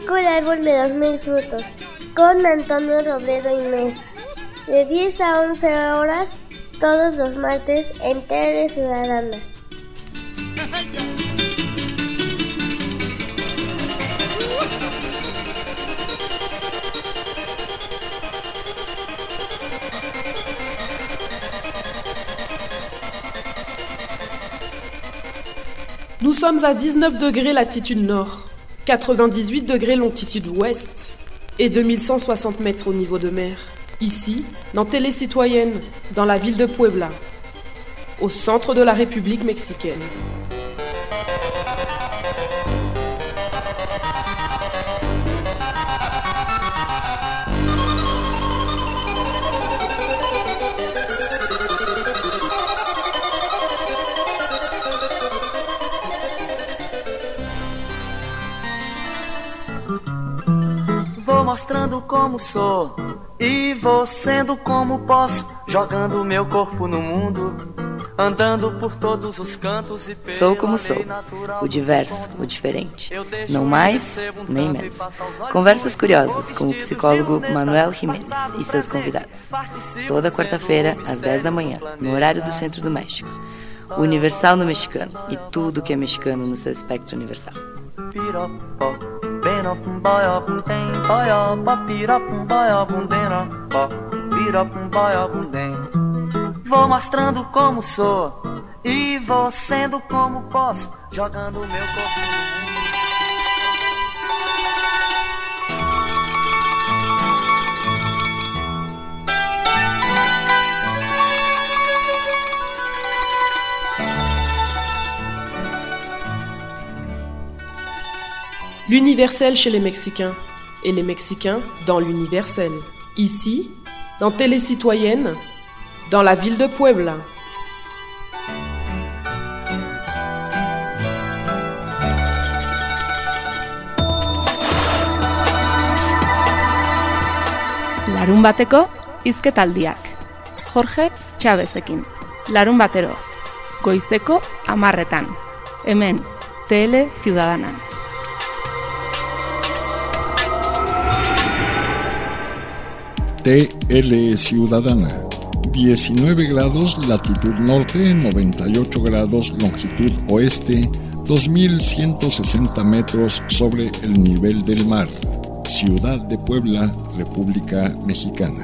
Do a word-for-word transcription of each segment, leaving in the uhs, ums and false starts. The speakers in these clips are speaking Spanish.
México, el árbol de los mil frutos, con Antonio Robledo y Mesa, de diez a once horas, todos los martes en Tele Ciudadana. Nous sommes à dix-neuf degrés latitude nord, quatre-vingt-dix-huit degrés longitude ouest et deux mille cent soixante mètres au niveau de mer. Ici, dans Télé Citoyenne, dans la ville de Puebla, au centre de la République mexicaine. Vou mostrando como sou e vou sendo como posso, jogando meu corpo no mundo, andando por todos os cantos e Sou como sou, o diverso, o diferente, não mais nem menos. Conversas curiosas com o psicólogo Manuel Jiménez e seus convidados. Toda quarta-feira, às dez da manhã, no horário do Centro do México. O Universal no mexicano e tudo que é mexicano no seu espectro universal. Vou mostrando como sou e vou sendo como posso, jogando meu corpo no mundo. L'universel chez les Mexicains et les Mexicains dans l'universel. Ici, dans Télé Citoyenne, dans la ville de Puebla. Larun bateko hizketaldiak. Jorge Chavezekin. Larun batero. Goizeko hamarretan. Hemen, Tele Ciudadana. T L Ciudadana, diecinueve grados latitud norte, noventa y ocho grados longitud oeste, dos mil ciento sesenta metros sobre el nivel del mar. Ciudad de Puebla, República Mexicana.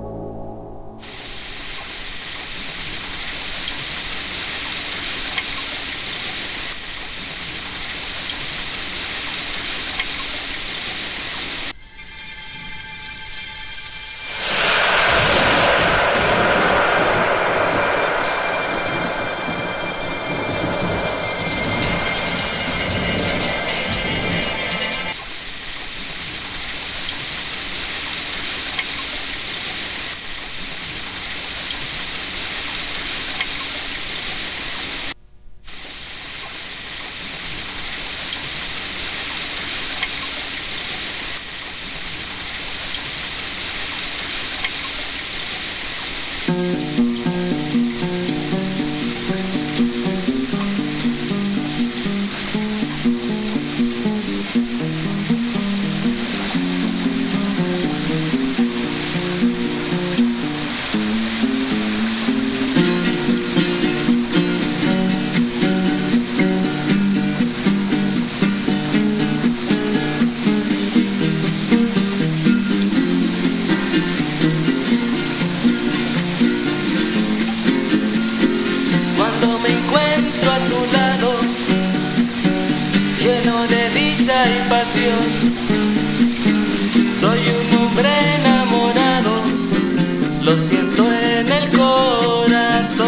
Soy un hombre enamorado, lo siento en el corazón,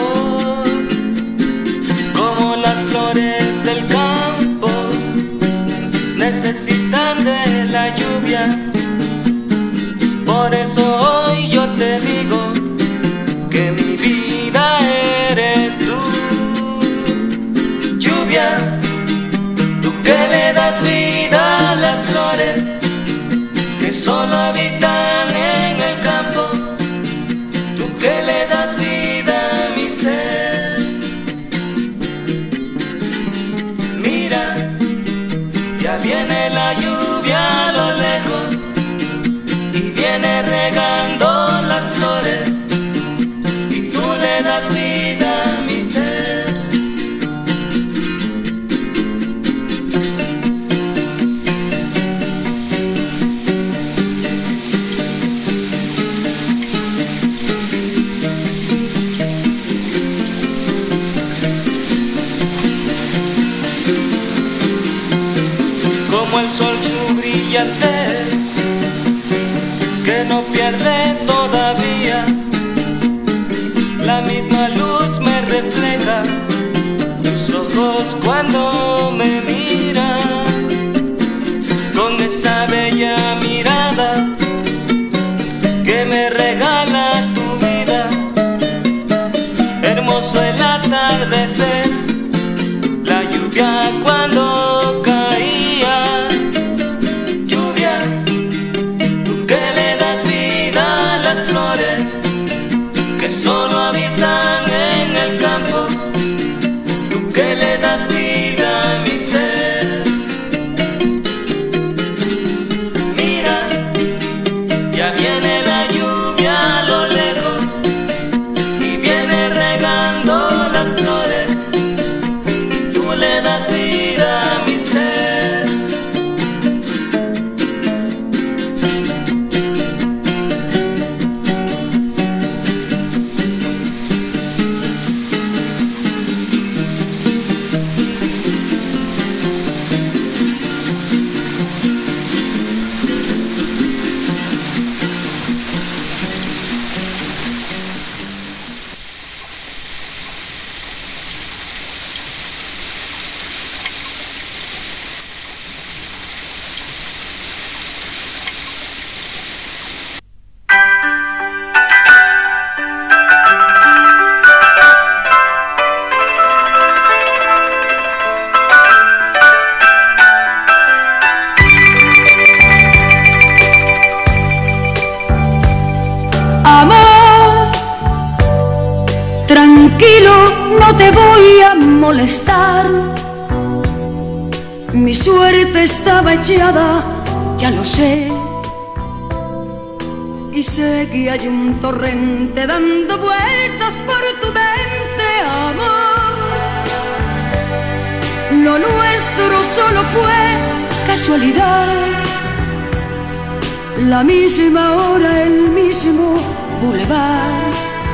como las flores del campo necesitan de la lluvia. Por eso hoy yo te digo que mi vida eres tú, lluvia, tú que le das vida a las flores que solo habitan en el campo, tú que le das vida a mi ser. Mira, ya viene la lluvia, lo sientes que no pierde todavía. La misma luz me refleja tus ojos cuando me miran, con esa bella mirada que me regala tu vida. Hermoso el atardecer, la lluvia cuando caía. Lluvia, tú que le das vida a las flores que solo habitan en el campo, tú que le das vida a mi ser. Mira, ya viene la lluvia a lo lejos y viene regando las flores, tú le das vida a mi ser. Tranquilo, no te voy a molestar. Mi suerte estaba echada, ya lo sé. Y sé que hay un torrente dando vueltas por tu mente, amor. Lo nuestro solo fue casualidad. La misma hora, el mismo bulevar.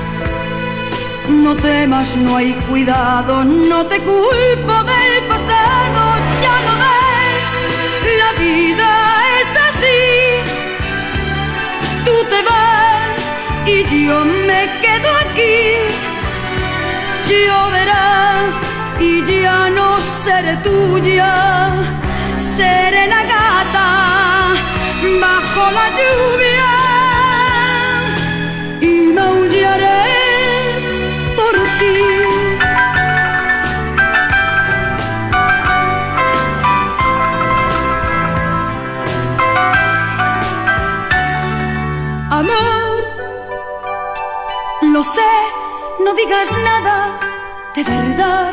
No temas, no hay cuidado, no te culpo del pasado, ya lo ves, la vida es así. Tú te vas y yo me quedo aquí. Lloverá y ya no seré tuya, seré la gata bajo la lluvia y maullaré por ti. Amor, lo sé, no digas nada de verdad.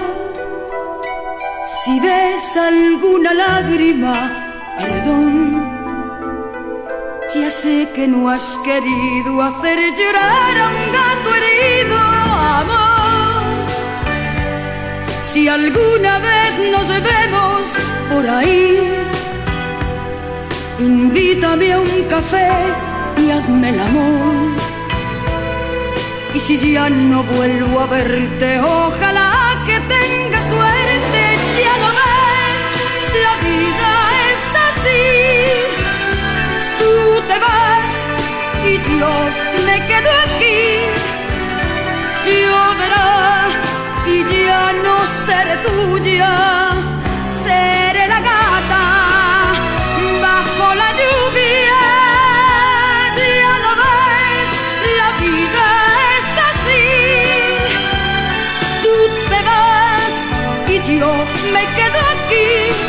Si ves alguna lágrima, perdón. Ya sé que no has querido hacer llorar a un gato herido, amor. Si alguna vez nos vemos por ahí, invítame a un café y hazme el amor. Y si ya no vuelvo a verte, ojalá que tengas suerte. Ya lo ves, la vida es así. Tú te vas y yo me quedo aquí. Lloverá y ya no seré tuya, seré la gata bajo la lluvia. Ya lo ves, la vida es así. Tú te vas y yo me quedo aquí.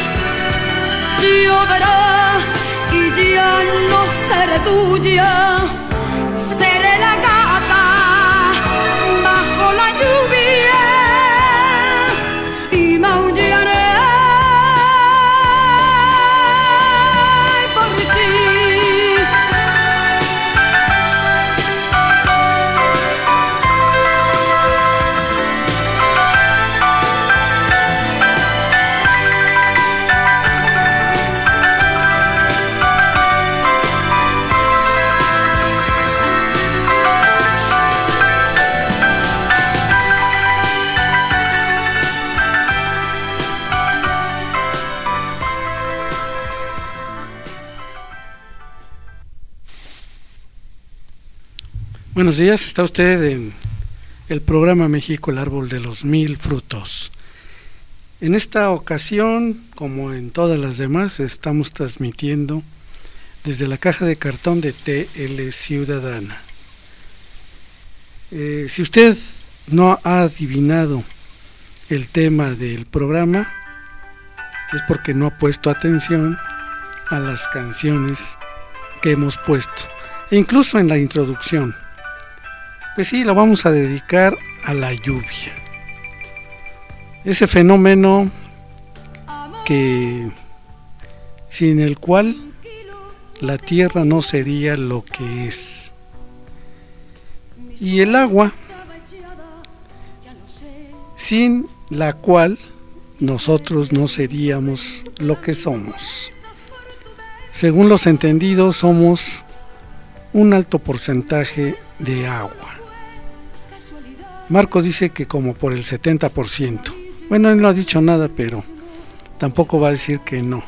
Lloverá y ya no seré tuya, seré la gata bajo la lluvia y maullaré por ti. Buenos días, está usted en el programa México, el árbol de los mil frutos. En esta ocasión, como en todas las demás, estamos transmitiendo desde la caja de cartón de T L Ciudadana. Eh, si usted no ha adivinado el tema del programa, es porque no ha puesto atención a las canciones que hemos puesto, e incluso en la introducción. Pues sí, lo vamos a dedicar a la lluvia. Ese fenómeno que sin el cual la tierra no sería lo que es. Y el agua, sin la cual nosotros no seríamos lo que somos. Según los entendidos, somos un alto porcentaje de agua. Marco dice que como por el setenta por ciento. Bueno, él no ha dicho nada, pero tampoco va a decir que no.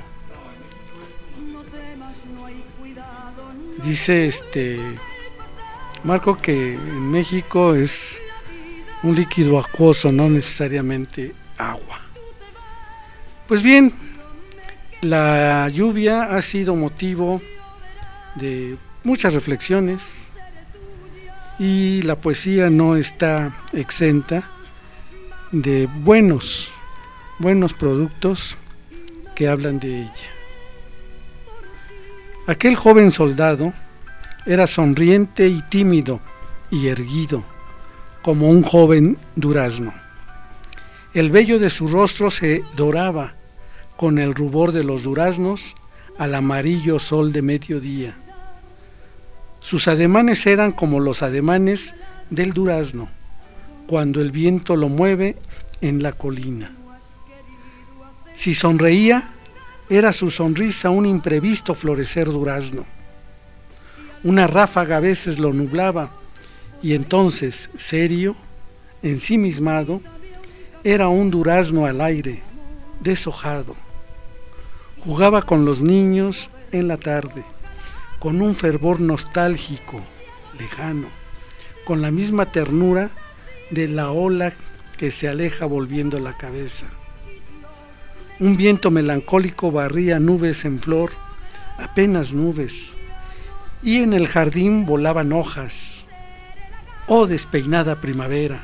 Dice este Marco que en México es un líquido acuoso, no necesariamente agua. Pues bien, la lluvia ha sido motivo de muchas reflexiones, y la poesía no está exenta de buenos, buenos productos que hablan de ella. Aquel joven soldado era sonriente y tímido y erguido, como un joven durazno. El vello de su rostro se doraba con el rubor de los duraznos al amarillo sol de mediodía. Sus ademanes eran como los ademanes del durazno, cuando el viento lo mueve en la colina. Si sonreía, era su sonrisa un imprevisto florecer durazno. Una ráfaga a veces lo nublaba, y entonces, serio, ensimismado, era un durazno al aire, deshojado. Jugaba con los niños en la tarde, con un fervor nostálgico, lejano, con la misma ternura de la ola que se aleja volviendo la cabeza. Un viento melancólico barría nubes en flor, apenas nubes, y en el jardín volaban hojas. Oh despeinada primavera,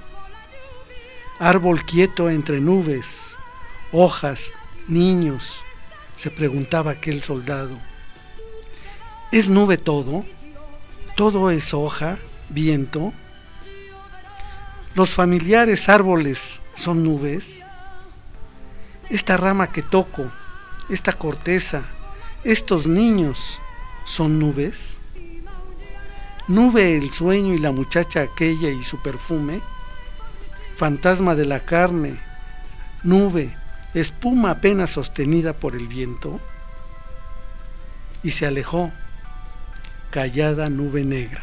árbol quieto entre nubes, hojas, niños, se preguntaba aquel soldado. ¿Es nube todo? ¿Todo es hoja, viento? ¿Los familiares árboles son nubes? Esta rama que toco, esta corteza, estos niños son nubes. Nube el sueño y la muchacha aquella y su perfume, fantasma de la carne, nube, espuma apenas sostenida por el viento. Y se alejó, callada nube negra.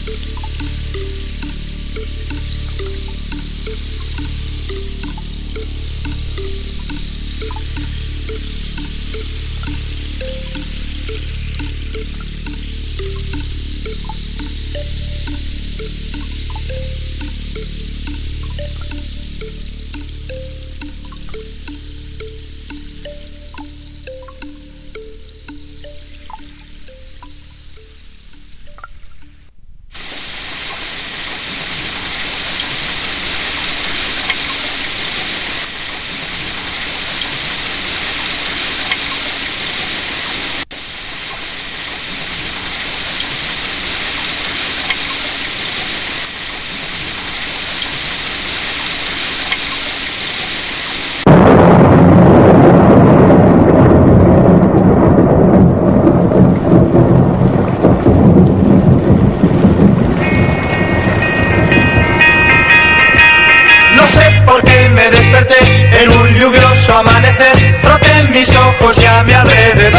Amanecer, froté mis ojos y a mi alrededor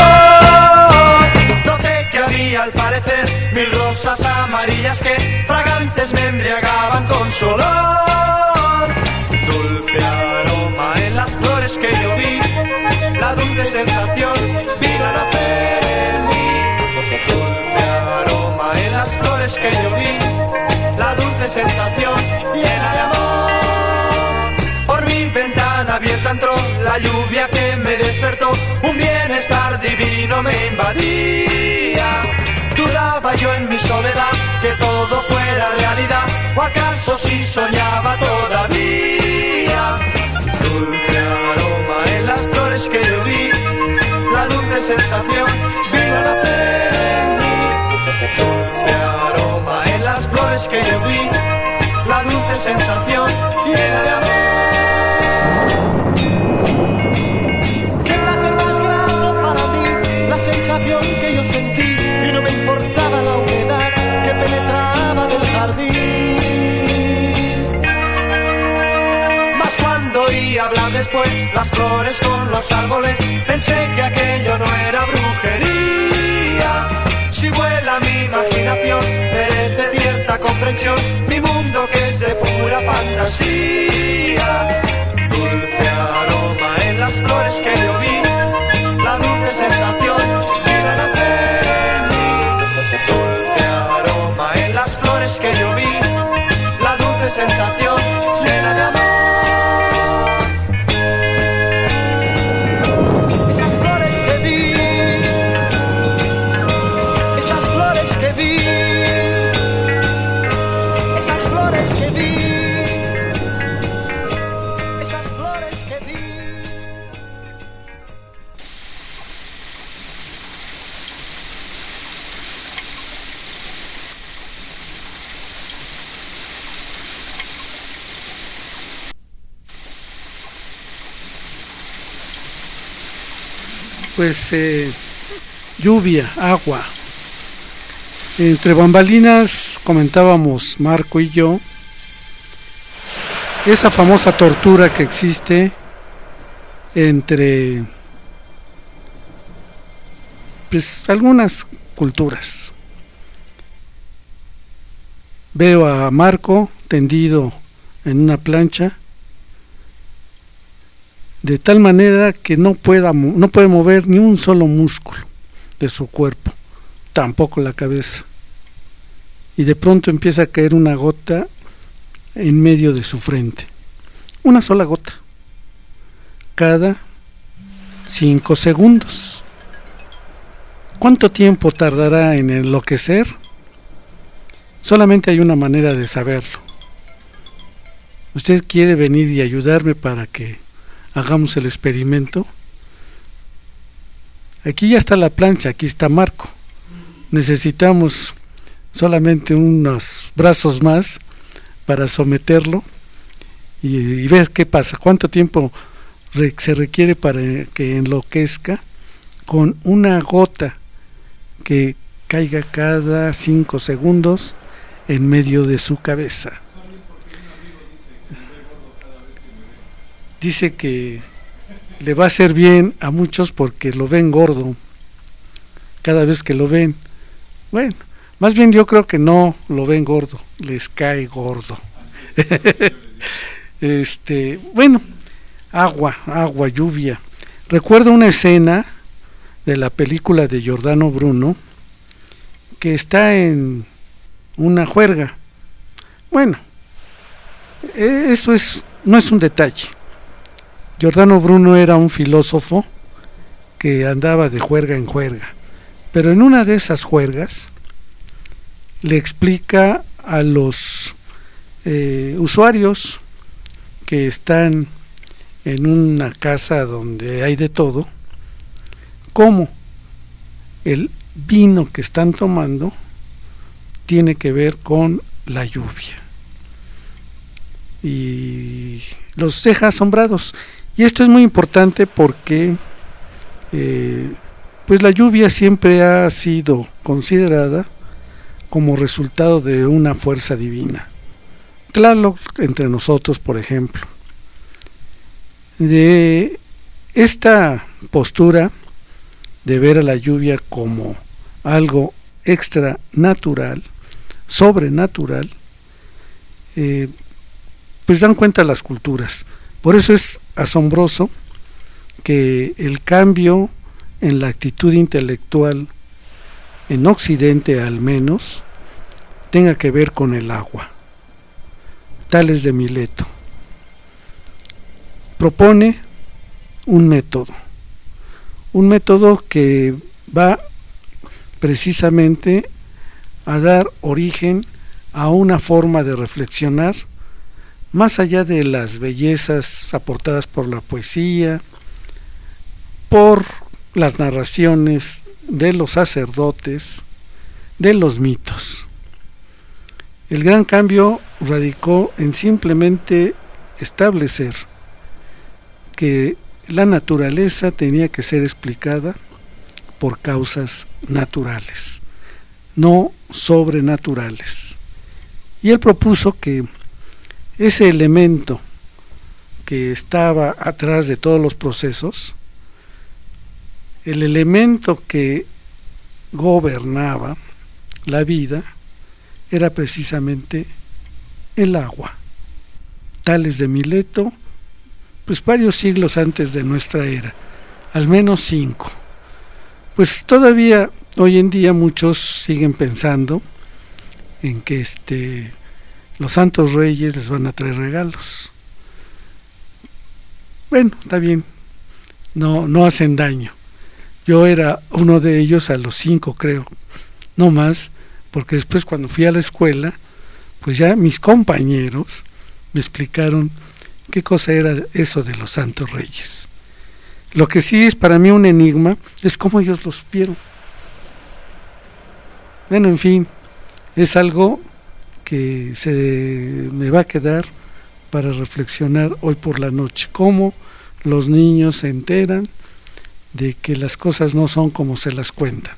noté que había al parecer mil rosas amarillas que fragantes me embriagaban con su olor. Dulce aroma en las flores que yo vi, la dulce sensación vino a nacer en mí. Dulce aroma en las flores que yo vi, la dulce sensación llena de amor. Por mi ventana abierta entró la lluvia que me despertó, un bienestar divino me invadía. Dudaba yo en mi soledad que todo fuera realidad, o acaso si soñaba todavía. Dulce aroma en las flores que yo vi, la dulce sensación vino a nacer en mí. Dulce aroma en las flores que yo vi, la dulce sensación llena de amor. Sensación que yo sentí y no me importaba la humedad que penetraba del jardín. Mas cuando oí hablar después las flores con los árboles, pensé que aquello no era brujería. Si vuela mi imaginación, merece cierta comprensión mi mundo que es de pura fantasía. Dulce aroma en las flores que yo vi, la dulce sensación vino a nacer en mí. Dulce aroma en las flores que yo vi, la dulce sensación llena de amor. Esas flores que vi, esas flores que vi, esas flores que vi, esas flores que vi. Pues eh, lluvia, agua. Entre bambalinas comentábamos Marco y yo esa famosa tortura que existe entre pues algunas culturas. Veo a Marco tendido en una plancha de tal manera que no pueda no puede mover ni un solo músculo de su cuerpo, tampoco la cabeza, y de pronto empieza a caer una gota en medio de su frente, una sola gota cada cinco segundos. ¿Cuánto tiempo tardará en enloquecer? Solamente hay una manera de saberlo. ¿Usted quiere venir y ayudarme para que hagamos el experimento? Aquí ya está la plancha, aquí está Marco. Necesitamos solamente unos brazos más para someterlo y, y ver qué pasa, cuánto tiempo re, se requiere para que enloquezca con una gota que caiga cada cinco segundos en medio de su cabeza. Dice que le va a hacer bien a muchos porque lo ven gordo cada vez que lo ven. Bueno, Más bien yo creo que no lo ven gordo, les cae gordo. este, bueno, agua, agua, lluvia. Recuerdo una escena de la película de Giordano Bruno que está en una juerga. Bueno, eso es, no es un detalle. Giordano Bruno era un filósofo que andaba de juerga en juerga, pero en una de esas juergas le explica a los eh, usuarios que están en una casa donde hay de todo, cómo el vino que están tomando tiene que ver con la lluvia, y los deja asombrados. Y esto es muy importante porque eh, pues la lluvia siempre ha sido considerada como resultado de una fuerza divina. Tlaloc entre nosotros, por ejemplo. De esta postura de ver a la lluvia como algo extranatural, sobrenatural, eh, pues dan cuenta las culturas. Por eso es asombroso que el cambio en la actitud intelectual, en Occidente al menos, tenga que ver con el agua. Tales de Mileto propone un método, un método que va precisamente a dar origen a una forma de reflexionar más allá de las bellezas aportadas por la poesía, por las narraciones de los sacerdotes, de los mitos. El gran cambio radicó en simplemente establecer que la naturaleza tenía que ser explicada por causas naturales, no sobrenaturales. Y él propuso que ese elemento que estaba atrás de todos los procesos, el elemento que gobernaba la vida, era precisamente el agua. Tales de Mileto, pues varios siglos antes de nuestra era, al menos cinco. Pues todavía hoy en día muchos siguen pensando en que este los santos reyes les van a traer regalos. Bueno, está bien, no, no hacen daño. Yo era uno de ellos a los cinco, creo, no más, porque después cuando fui a la escuela, pues ya mis compañeros me explicaron qué cosa era eso de los santos reyes. Lo que sí es para mí un enigma es cómo ellos lo supieron. Bueno, en fin, es algo que se me va a quedar para reflexionar hoy por la noche, cómo los niños se enteran de que las cosas no son como se las cuentan.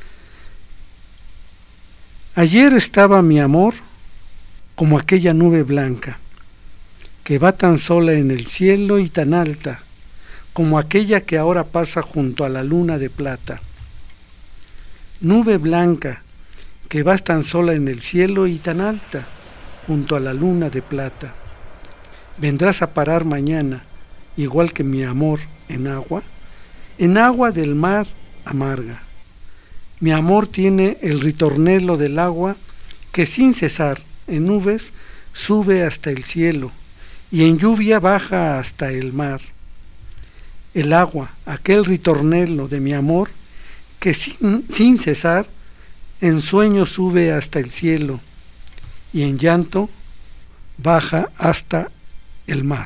Ayer estaba mi amor como aquella nube blanca que va tan sola en el cielo y tan alta como aquella que ahora pasa junto a la luna de plata. Nube blanca que vas tan sola en el cielo y tan alta junto a la luna de plata. Vendrás a parar mañana, igual que mi amor, en agua, en agua del mar amarga. Mi amor tiene el ritornelo del agua que sin cesar en nubes sube hasta el cielo y en lluvia baja hasta el mar. El agua, aquel ritornelo de mi amor que sin, sin cesar en sueño sube hasta el cielo y en llanto baja hasta el mar.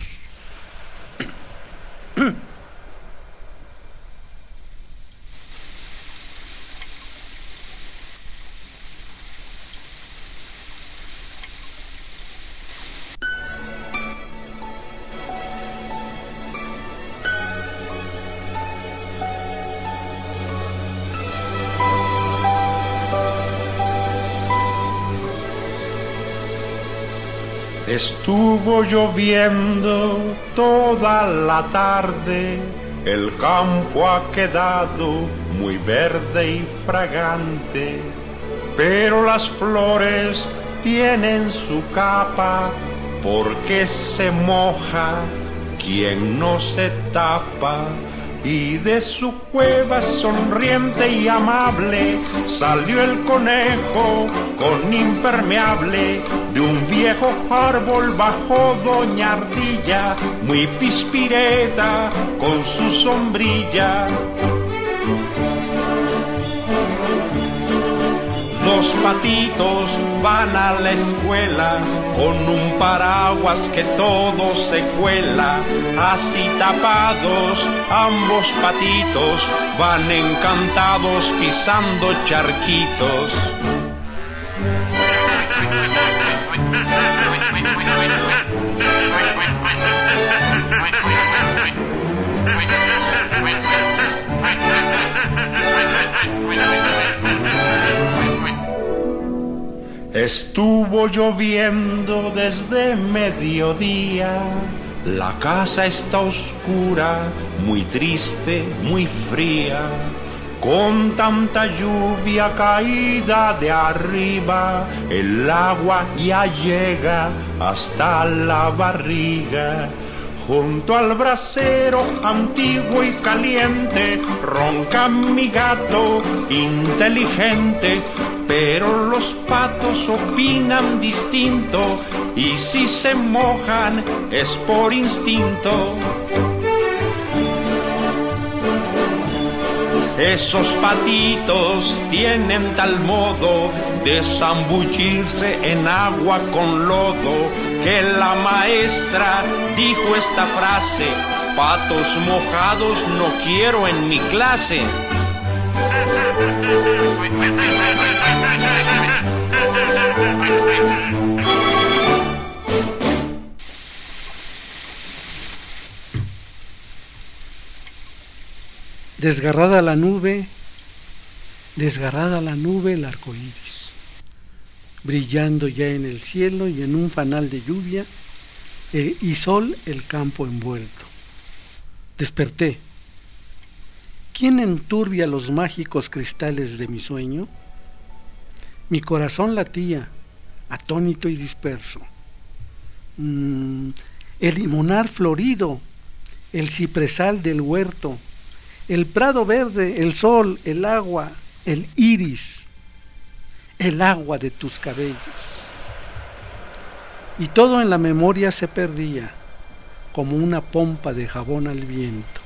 Estuvo lloviendo toda la tarde, el campo ha quedado muy verde y fragante. pero las flores tienen su capa, porque se moja quien no se tapa. Y de su cueva sonriente y amable salió el conejo con impermeable. De un viejo árbol bajó doña Ardilla, muy pispireta con su sombrilla. Dos patitos van a la escuela con un paraguas que todo se cuela. Así tapados ambos patitos van encantados pisando charquitos. Estuvo lloviendo desde mediodía, la casa está oscura, muy triste, muy fría, con tanta lluvia caída de arriba, el agua ya llega hasta la barriga. Junto al brasero antiguo y caliente ronca mi gato inteligente, pero los patos opinan distinto y si se mojan es por instinto. Esos patitos tienen tal modo de zambullirse en agua con lodo, que la maestra dijo esta frase: patos mojados no quiero en mi clase. Desgarrada la nube, desgarrada la nube el arco iris, brillando ya en el cielo y en un fanal de lluvia eh, y sol el campo envuelto. Desperté. ¿Quién enturbia los mágicos cristales de mi sueño? Mi corazón latía, atónito y disperso. Mm, el limonar florido, el cipresal del huerto, el prado verde, el sol, el agua, el iris, el agua de tus cabellos. Y todo en la memoria se perdía, como una pompa de jabón al viento.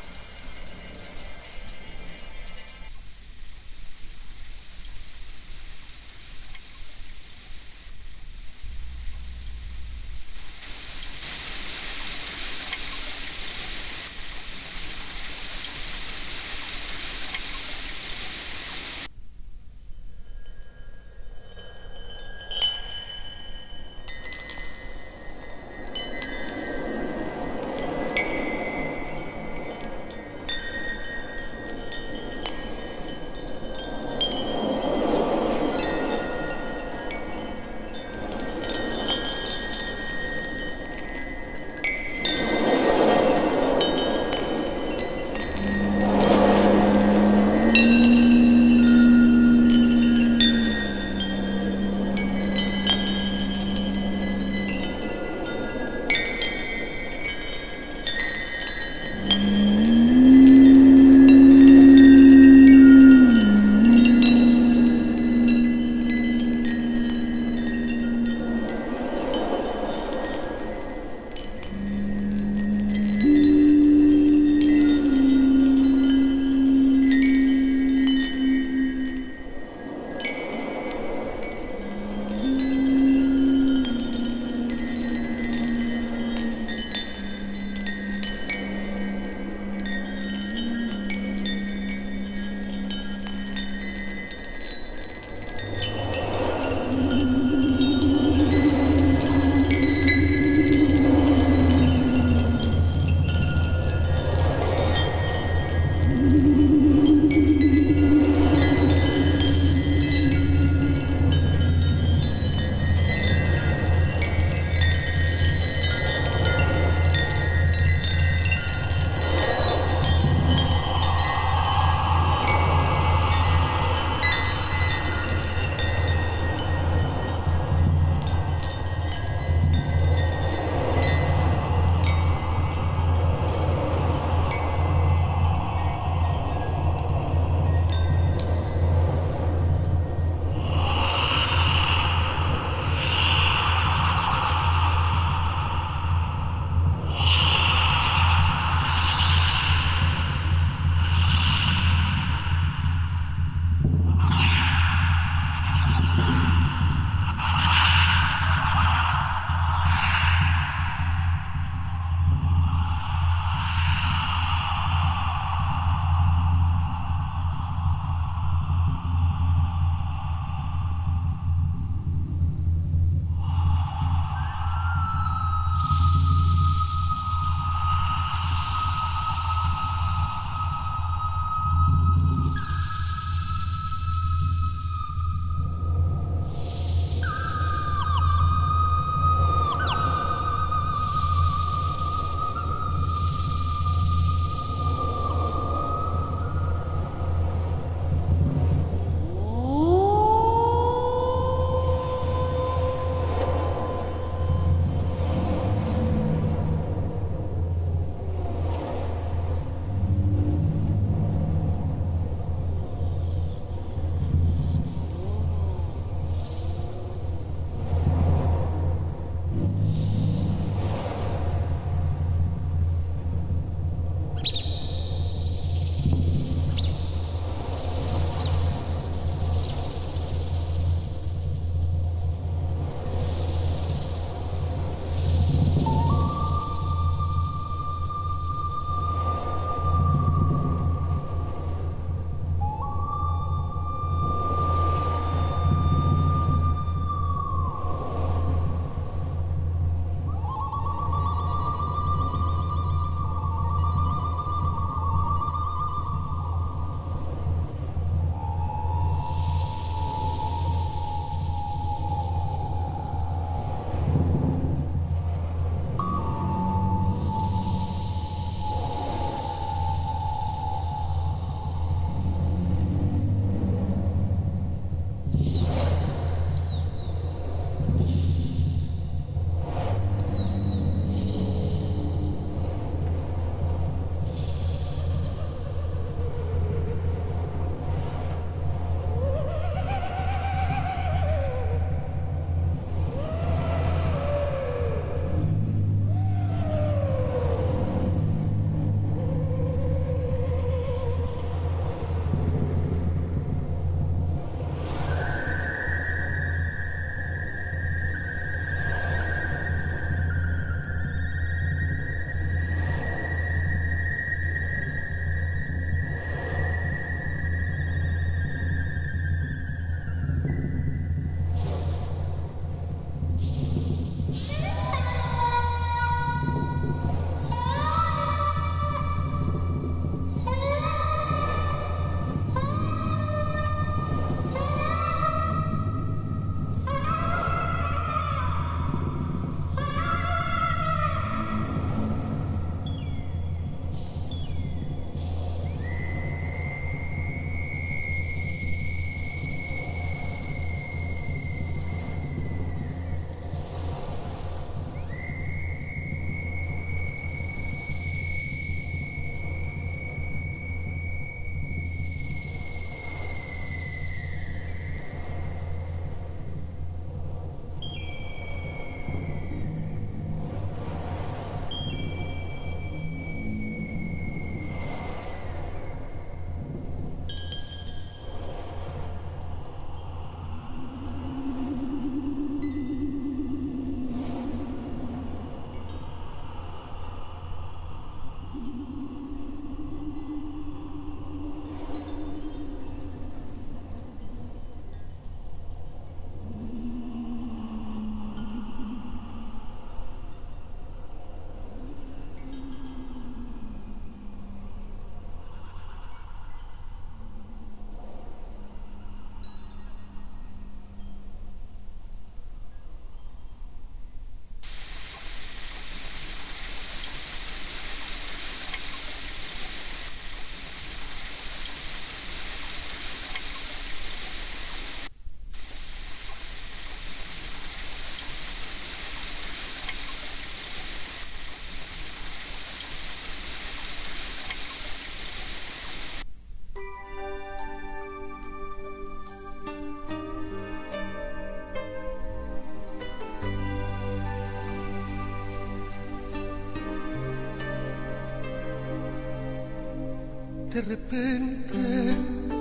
De repente,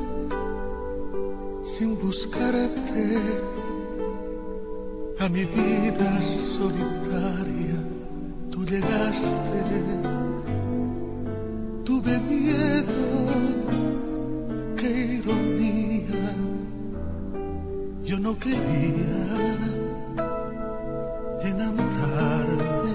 sin buscarte, a mi vida solitaria tú llegaste. Tuve miedo, qué ironía, yo no quería enamorarme.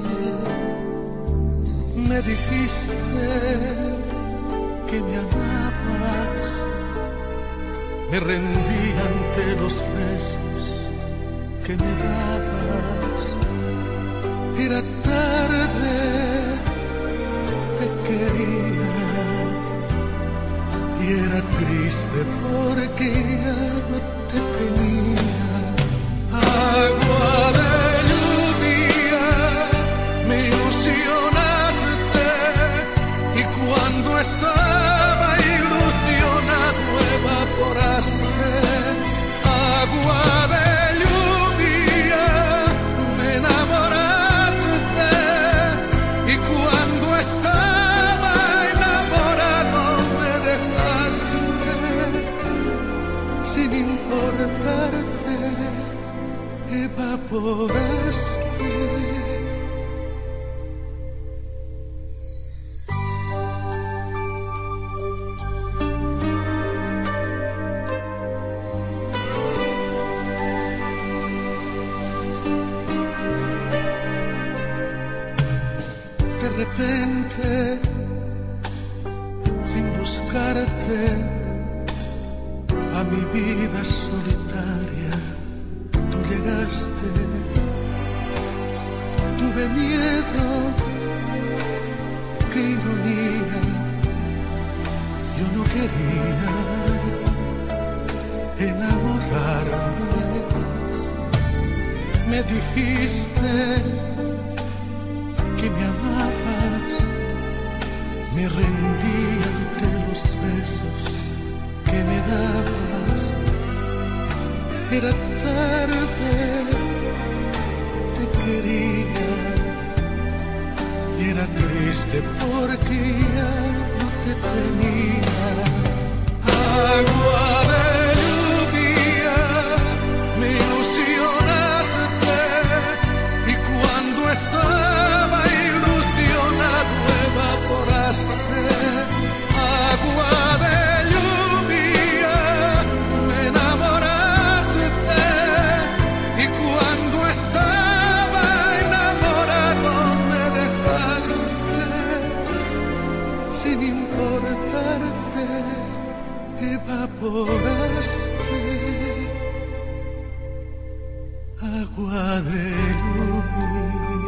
Me dijiste que me amabas, me rendí ante los besos que me dabas. Era tarde, te quería y era triste porque ya no te tenía. Agua de lluvia, me ilusionaste y cuando estaba ilusionado evaporaste. Agua de lluvia, me enamoraste y cuando estaba enamorado me dejaste. Sin importarte evaporaste. De repente, sin buscarte, a mi vida solitaria tú llegaste. Tuve miedo, qué ironía, yo no quería enamorarme. Me dijiste que me amabas, me rendí ante los besos que me dabas. Era tarde, te quería y era triste porque ya no te tenía. Agua de lluvia, me ilusionaste y cuando estaba ilusionado evaporaste. Agua de lluvia, me enamoraste y cuando estaba enamorado me dejaste. Sin importarte evaporaste. Agua de lluvia.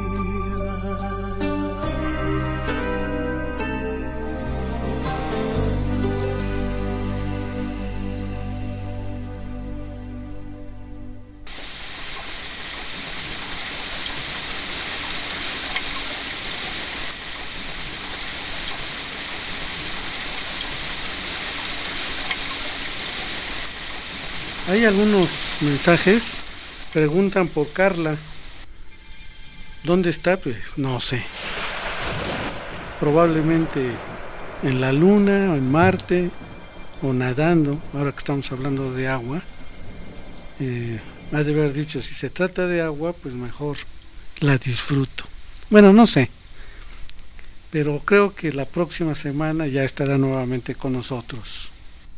Hay algunos mensajes, preguntan por Carla. ¿Dónde está? Pues no sé. Probablemente en la luna o en Marte o nadando, ahora que estamos hablando de agua. Eh, ha de haber dicho, si se trata de agua, pues mejor la disfruto. Bueno, no sé. Pero creo que la próxima semana ya estará nuevamente con nosotros.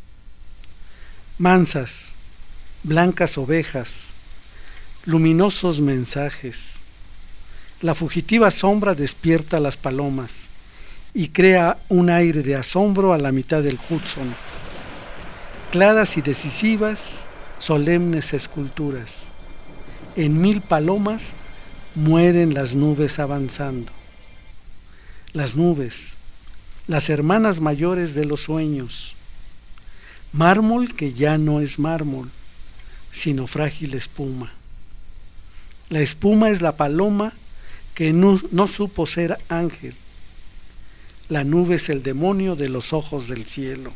Mansas, blancas ovejas, luminosos mensajes. La fugitiva sombra despierta a las palomas y crea un aire de asombro a la mitad del Hudson. Claras y decisivas, solemnes esculturas. En mil palomas mueren las nubes avanzando. Las nubes, las hermanas mayores de los sueños. Mármol que ya no es mármol, sino frágil espuma. La espuma es la paloma que no, no supo ser ángel. La nube es el demonio de los ojos del cielo.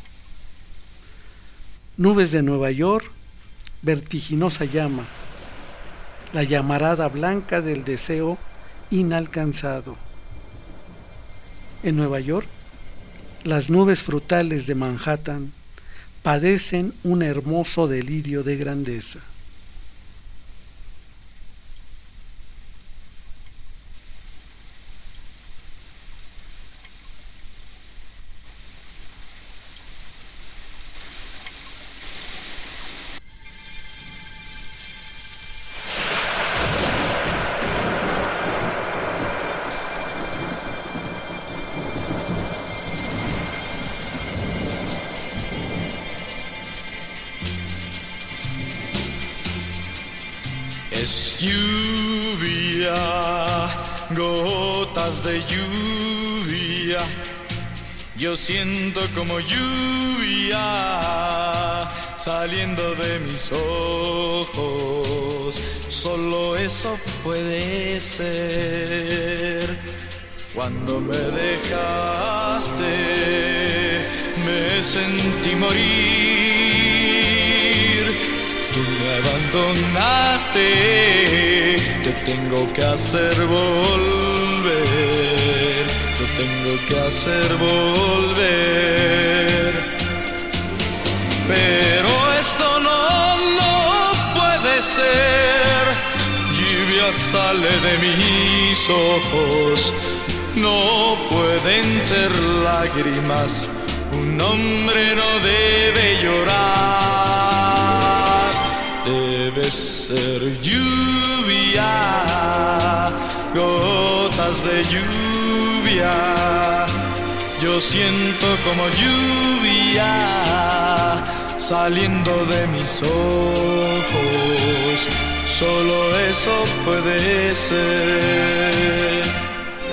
Nubes de Nueva York, vertiginosa llama, la llamarada blanca del deseo inalcanzado. En Nueva York, las nubes frutales de Manhattan padecen un hermoso delirio de grandeza. Es lluvia, gotas de lluvia, yo siento como lluvia saliendo de mis ojos, solo eso puede ser. Cuando me dejaste, me sentí morir. Tú me abandonaste, te tengo que hacer volver, te tengo que hacer volver. Pero esto no, no puede ser. Lluvia sale de mis ojos, no pueden ser lágrimas. Un hombre no debe llorar. Debe ser lluvia, gotas de lluvia. Yo siento como lluvia saliendo de mis ojos. Solo eso puede ser.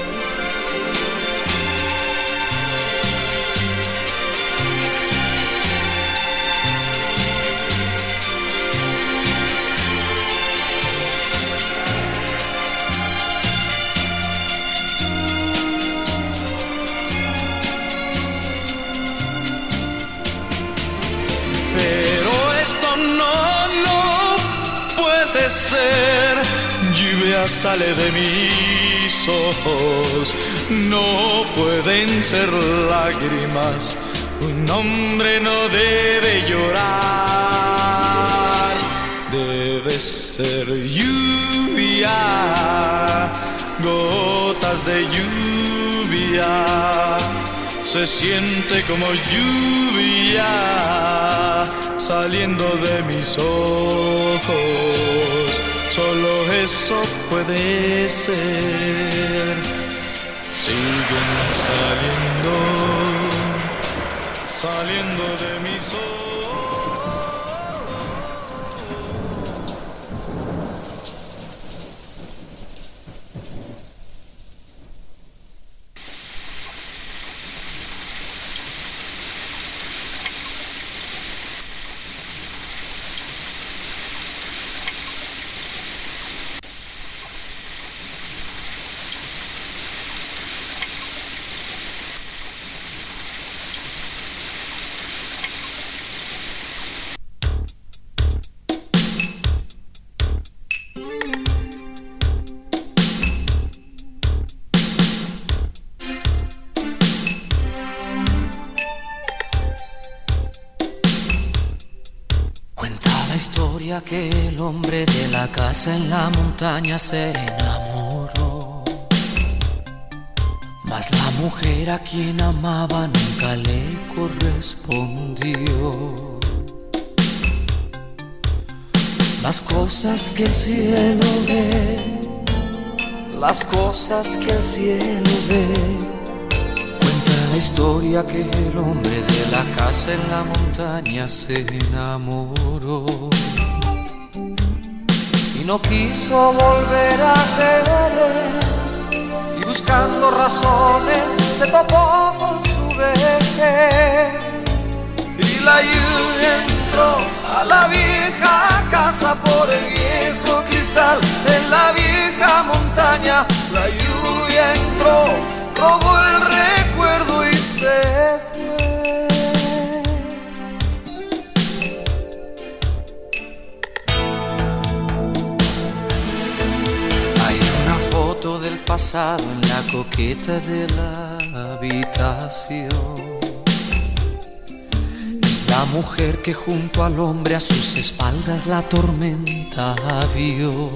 Ser. Lluvia sale de mis ojos, no pueden ser lágrimas. Un hombre no debe llorar. Debe ser lluvia, gotas de lluvia. Se siente como lluvia saliendo de mis ojos. Solo eso puede ser. Siguen saliendo, saliendo de mis ojos. Que el hombre de la casa en la montaña se enamoró, mas la mujer a quien amaba nunca le correspondió. Las cosas que el cielo ve, las cosas que el cielo ve, cuenta la historia que el hombre de la casa en la montaña se enamoró. No quiso volver a querer y buscando razones se topó con su vejez. Y la lluvia entró a la vieja casa por el viejo cristal en la vieja montaña. La lluvia entró, robó el recuerdo y se fue. Del pasado en la coqueta de la habitación. Es la mujer que junto al hombre a sus espaldas la tormenta vio.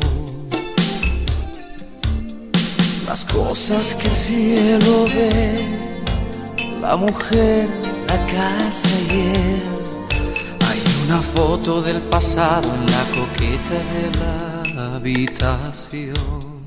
Las cosas que el cielo ve, la mujer, la casa y él. Hay una foto del pasado en la coqueta de la habitación.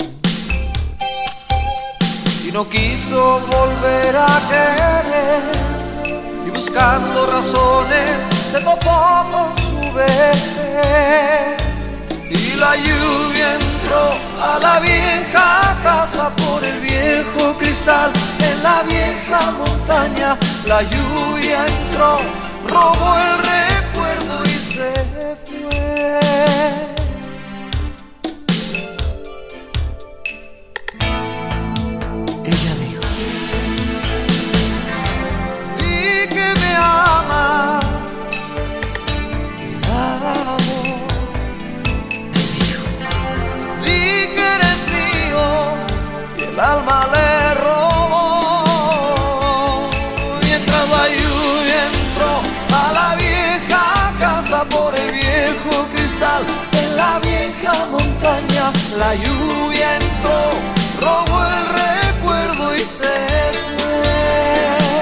Y no quiso volver a querer, y buscando razones se topó con su vez. Y la lluvia entró a la vieja casa por el viejo cristal. En la vieja montaña la lluvia entró, robó el recuerdo y se fue. Ella dijo: di que me amas, te amo. El alma le robó, mientras la lluvia entró a la vieja casa por el viejo cristal. En la vieja montaña la lluvia entró, robó el recuerdo y se fue.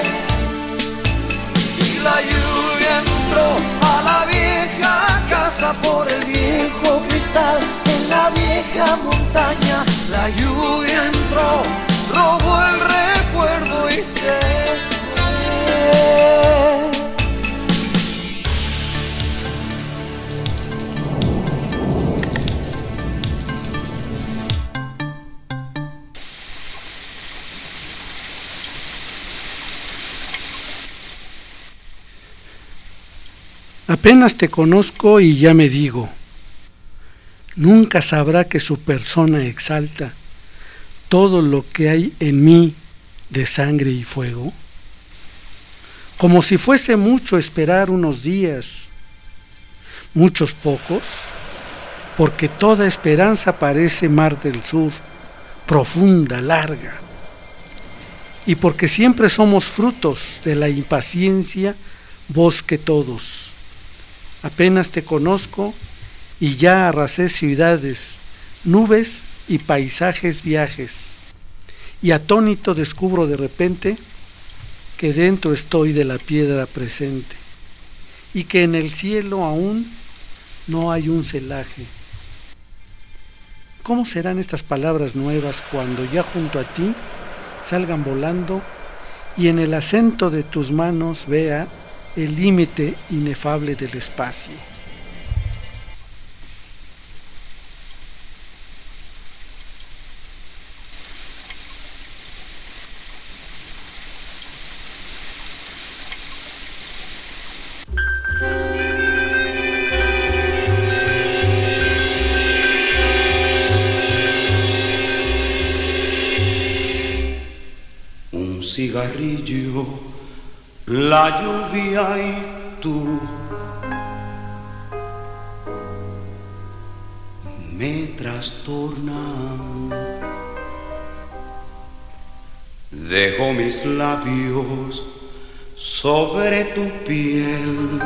Y la lluvia entró a la vieja casa por el viejo cristal. En la vieja montaña la lluvia entró, robó el recuerdo y se fue. Apenas te conozco y ya me digo, nunca sabrá que su persona exalta todo lo que hay en mí de sangre y fuego. Como si fuese mucho esperar unos días, muchos pocos, porque toda esperanza parece mar del sur, profunda, larga, y porque siempre somos frutos de la impaciencia, vos que todos. Apenas te conozco y ya arrasé ciudades, nubes y paisajes viajes, y atónito descubro de repente que dentro estoy de la piedra presente, y que en el cielo aún no hay un celaje. ¿Cómo serán estas palabras nuevas cuando ya junto a ti salgan volando y en el acento de tus manos vea el límite inefable del espacio? Un cigarrillo, la lluvia y tú me trastornan. Dejo mis labios sobre tu piel,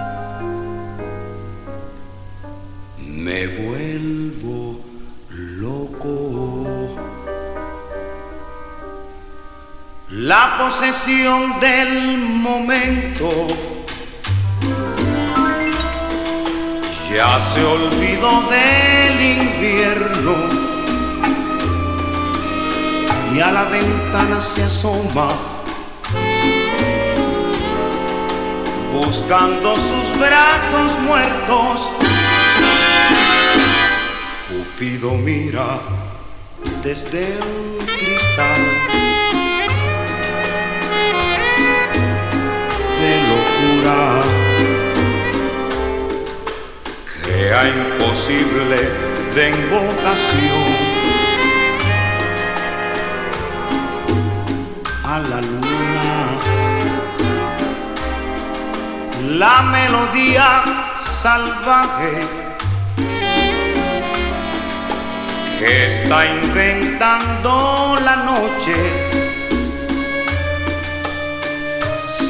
me vuelvo loco. La posesión del momento ya se olvidó del invierno y a la ventana se asoma buscando sus brazos muertos. Cupido mira desde un cristal de locura, crea imposible de invocación a la luna. La melodía salvaje que está inventando la noche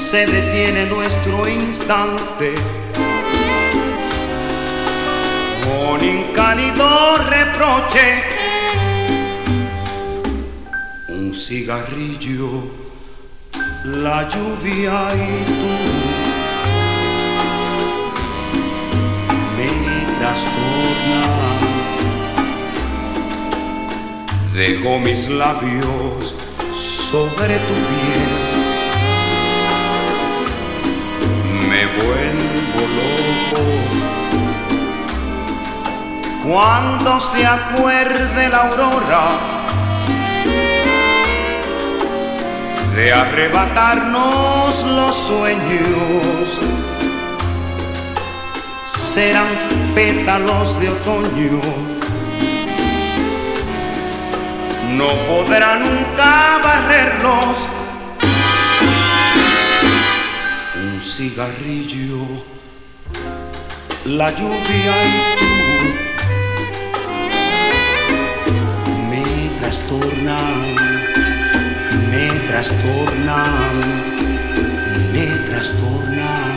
se detiene nuestro instante. Con incálido reproche, un cigarrillo, la lluvia y tú me trastornan. Dejo mis labios sobre tu piel, me vuelvo loco. Cuando se acuerde la aurora de arrebatarnos los sueños, serán pétalos de otoño, no podrá nunca barrerlos. Un cigarrillo, la lluvia y tú me trastornan, me trastornan, me trastornan.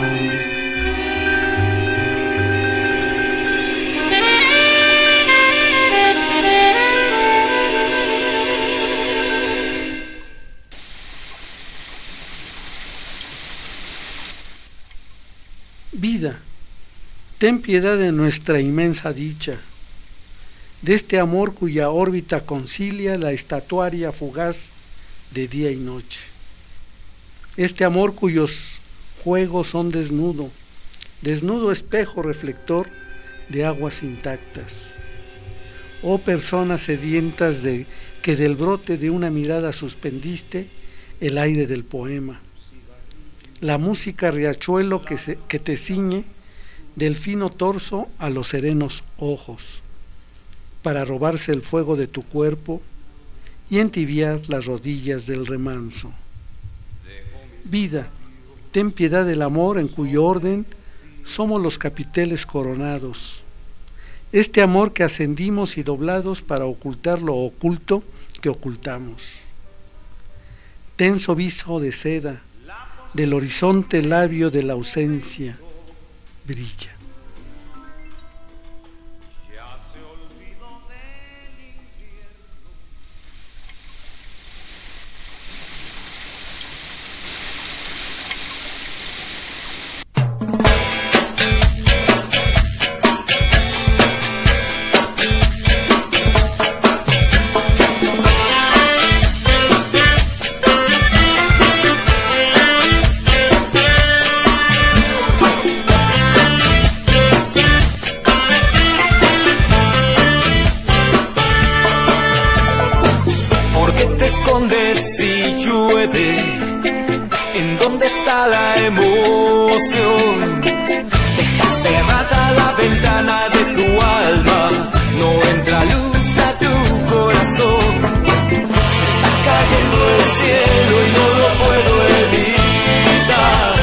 Vida, ten piedad de nuestra inmensa dicha, de este amor cuya órbita concilia la estatuaria fugaz de día y noche. Este amor cuyos juegos son desnudo, desnudo espejo reflector de aguas intactas. Oh personas sedientas de que del brote de una mirada suspendiste el aire del poema. La música riachuelo que, se, que te ciñe del fino torso a los serenos ojos, para robarse el fuego de tu cuerpo y entibiar las rodillas del remanso. Vida, ten piedad del amor en cuyo orden somos los capiteles coronados. Este amor que ascendimos y doblados para ocultar lo oculto que ocultamos. Tenso viso de seda, del horizonte labio de la ausencia, brilla. ¿En dónde está la emoción? Deja cerrada la ventana de tu alma, no entra luz a tu corazón. Se está cayendo el cielo y no lo puedo evitar.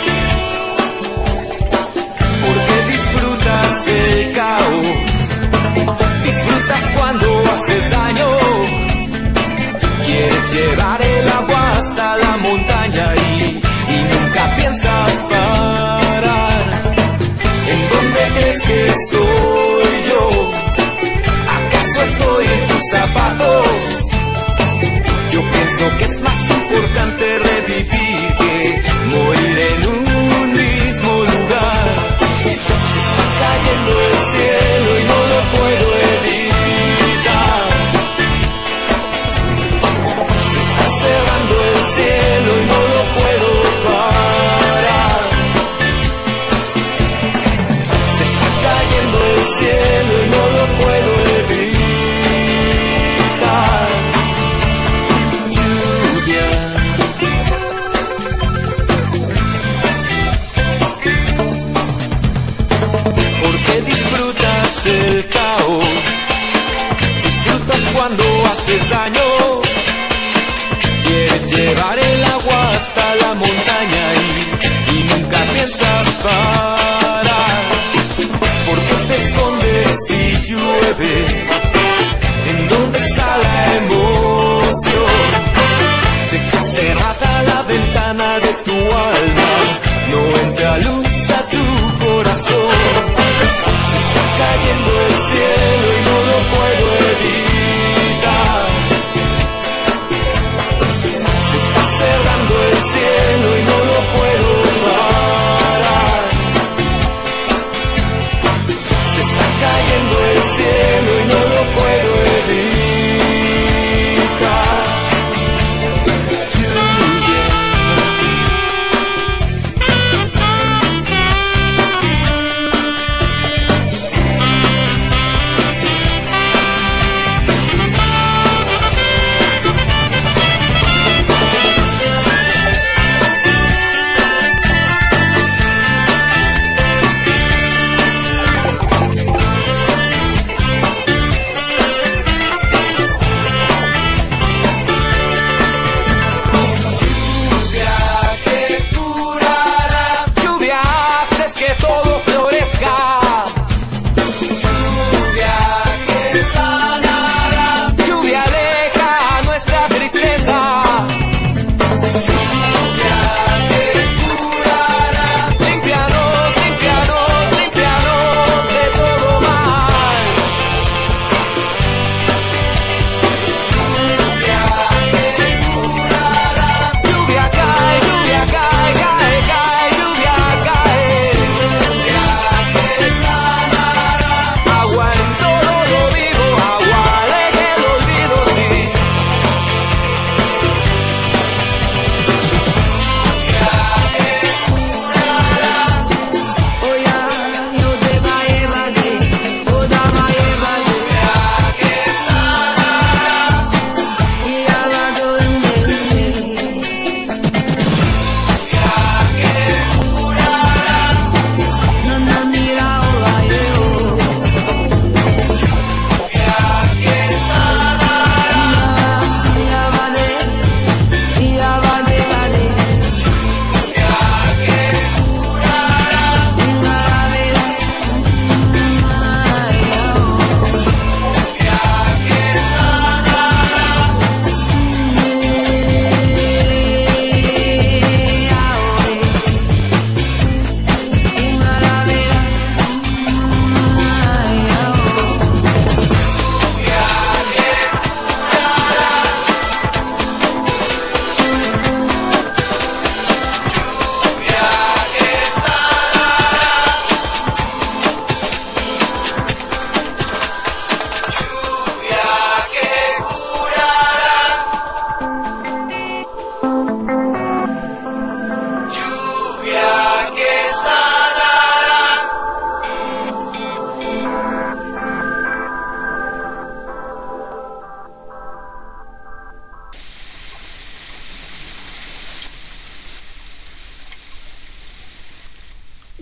Porque disfrutas el caos, disfrutas cuando haces daño. Quieres llevar el agua hasta la montaña y, y nunca piensas parar. ¿En dónde crees que estoy yo? ¿Acaso estoy en tus zapatos? Yo pienso que es más importante revivir que morir en un mismo lugar. Se está cayendo el cielo y no lo puedo evitar. Se está cerrando el cielo y no lo puedo parar. Se está cayendo el cielo y no lo puedo evitar. Lluvia. Porque disfrutas el caos, disfrutas cuando haces daño. Quieres llevar el agua hasta la montaña y, y nunca piensas parar. Porque te escondes si llueve. ¿En dónde está la emoción? Deja cerrada la ventana de tu alma.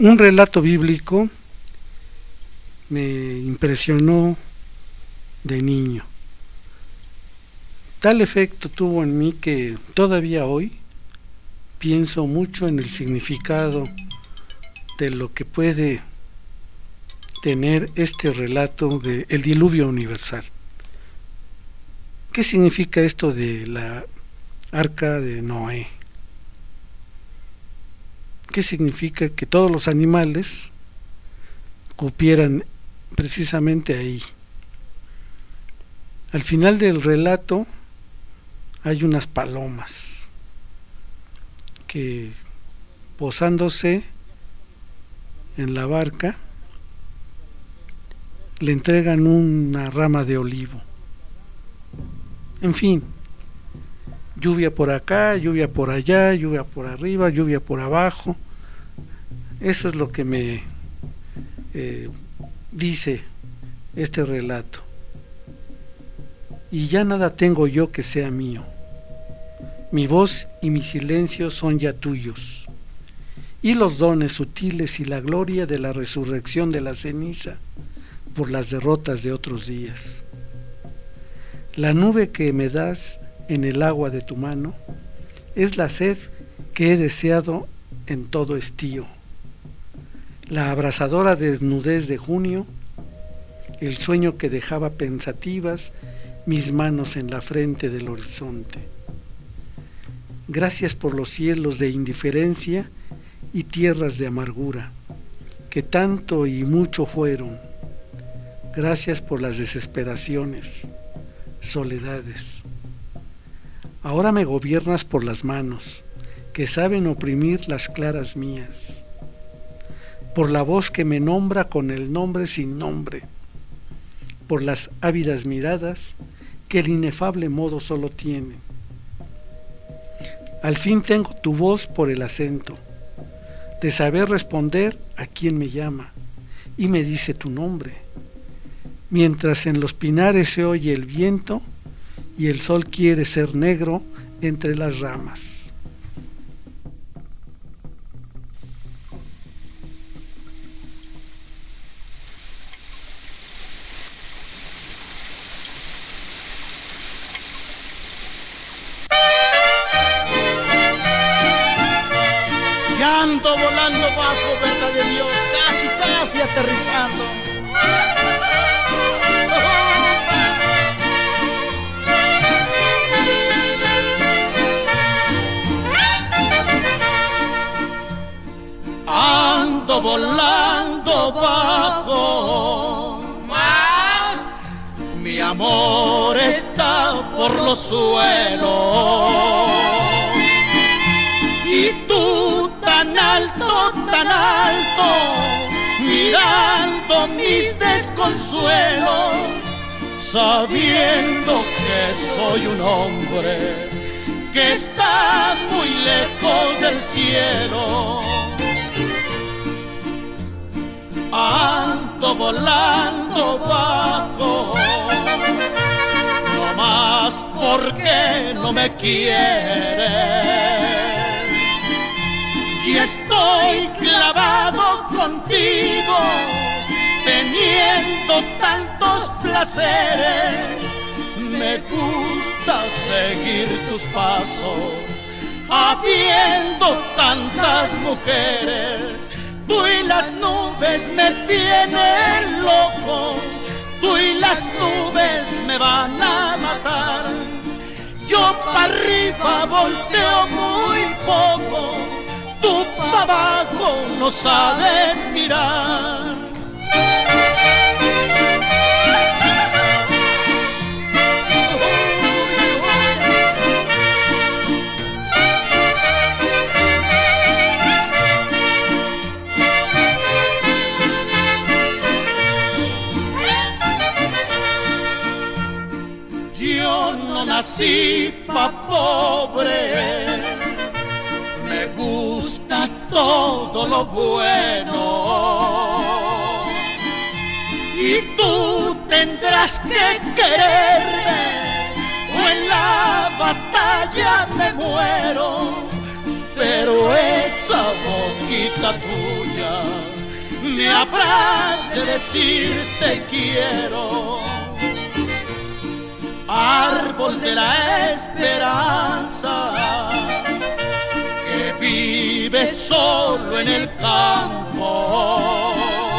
Un relato bíblico me impresionó de niño. Tal efecto tuvo en mí que todavía hoy pienso mucho en el significado de lo que puede tener este relato de el diluvio universal. ¿Qué significa esto de la arca de Noé? ¿Qué significa que todos los animales cupieran precisamente ahí? Al final del relato hay unas palomas que, posándose en la barca, le entregan una rama de olivo. En fin, lluvia por acá, lluvia por allá, lluvia por arriba, lluvia por abajo. Eso es lo que me eh, dice este relato. Y ya nada tengo yo que sea mío. Mi voz y mi silencio son ya tuyos. Y los dones sutiles y la gloria de la resurrección de la ceniza por las derrotas de otros días. La nube que me das en el agua de tu mano es la sed que he deseado en todo estío. La abrasadora desnudez de junio, el sueño que dejaba pensativas mis manos en la frente del horizonte. Gracias por los cielos de indiferencia y tierras de amargura, que tanto y mucho fueron. Gracias por las desesperaciones, soledades. Ahora me gobiernas por las manos, que saben oprimir las claras mías. Por la voz que me nombra con el nombre sin nombre. Por las ávidas miradas que el inefable modo solo tiene. Al fin tengo tu voz por el acento, de saber responder a quien me llama y me dice tu nombre, mientras en los pinares se oye el viento y el sol quiere ser negro entre las ramas. Ando volando bajo, verdad de Dios, casi, casi aterrizando. Ando volando bajo, más mi amor está por los suelos. Y tú tan alto, tan alto, mirando mis desconsuelos, sabiendo que soy un hombre que está muy lejos del cielo. Ando volando bajo, no más porque no me quieres. Y estoy clavado contigo, teniendo tantos placeres. Me gusta seguir tus pasos, habiendo tantas mujeres. Tú y las nubes me tienen loco, tú y las nubes me van a matar. Yo para arriba volteo muy poco, tú para abajo no sabes mirar. Yo no nací pa' pobre, me gusta todo lo bueno. Y tú tendrás que quererme, o en la batalla me muero. Pero esa boquita tuya me habrá de decir te quiero. Árbol de la esperanza que vive solo en el campo.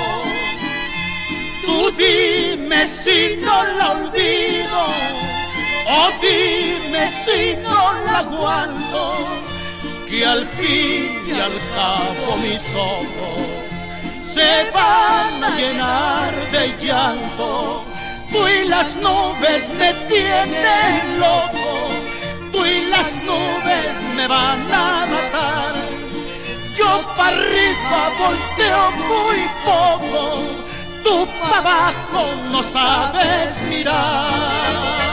Tú dime si no la olvido, o dime si no la aguanto, que al fin y al cabo mis ojos se van a llenar de llanto. Tú y las nubes me tienen loco, tú y las nubes me van a matar. Yo para arriba volteo muy poco, tú para abajo no sabes mirar.